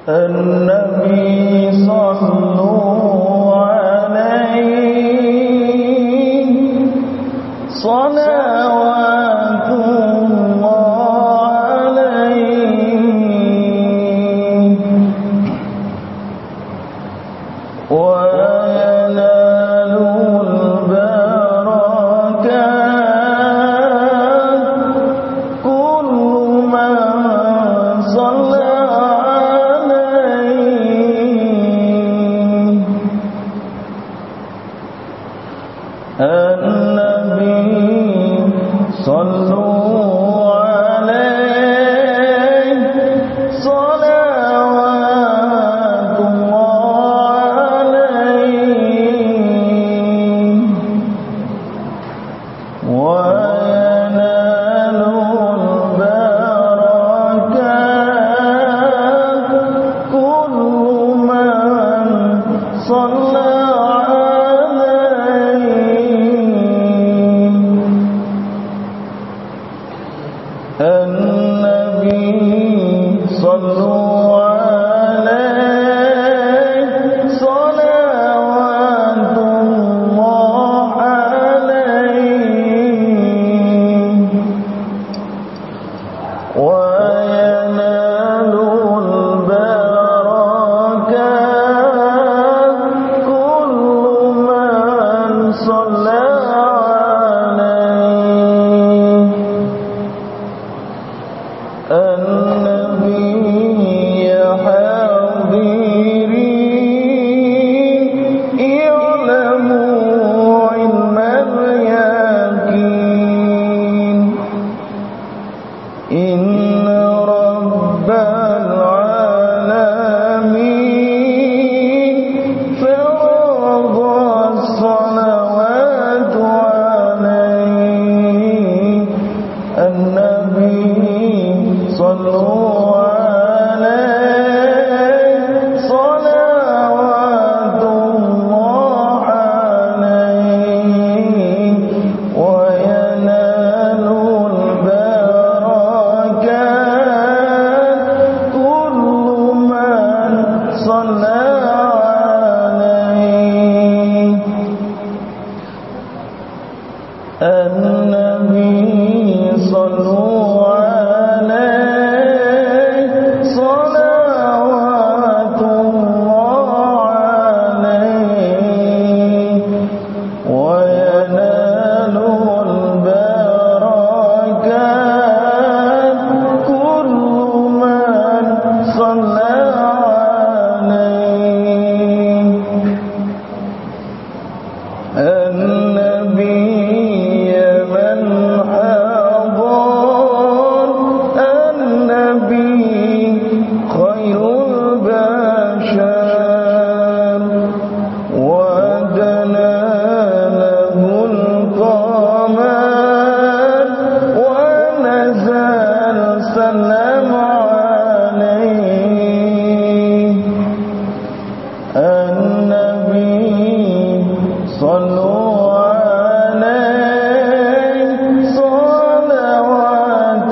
النبي صلوا عليه صلوات الله عليه وينال البركات كل من صلى النبي صلوا عليه صلوات الله عليه وينال البركات كل من صلى النبي صلوا عليه صلوات الله عليه وينال البركات كل من صلى النبي حاضرين اعلموا علم اليقين إن رب العالمين فرض الصلوات عليه النبي صلوا عليه صلوات الله عليه وينال البركات كل من صلى عليه النبي صلوا عليه صلوات الله عليه وينال البركات كل من صلى عليه النبي من حضر النبي خير البشر ودنا له القمر ونزل سلم عليه النبي صلوا عليه صلوات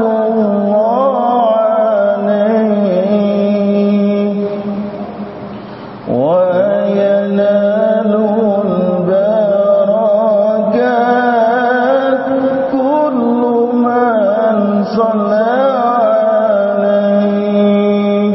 الله عليه وينال البركات كل من صلى عليه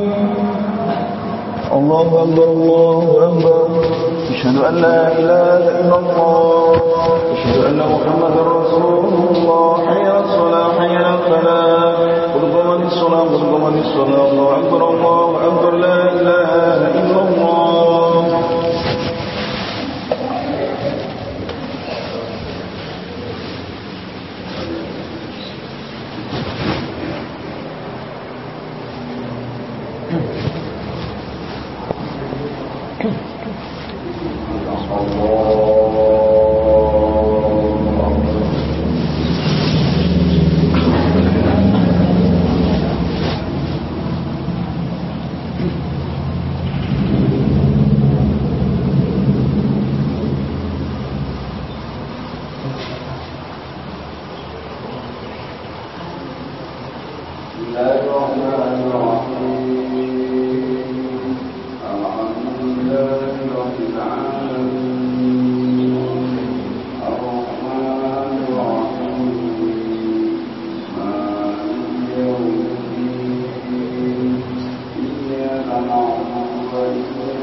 الله أكبر الله أكبر أشهد أن لا إله إلا الله أشهد أن محمدا رسول الله حي على الصلاة حي على الفلاح قل قامت الصلاة قل قامت الصلاة الله أكبر الله أكبر لا إله إلا الله نعبد وإياك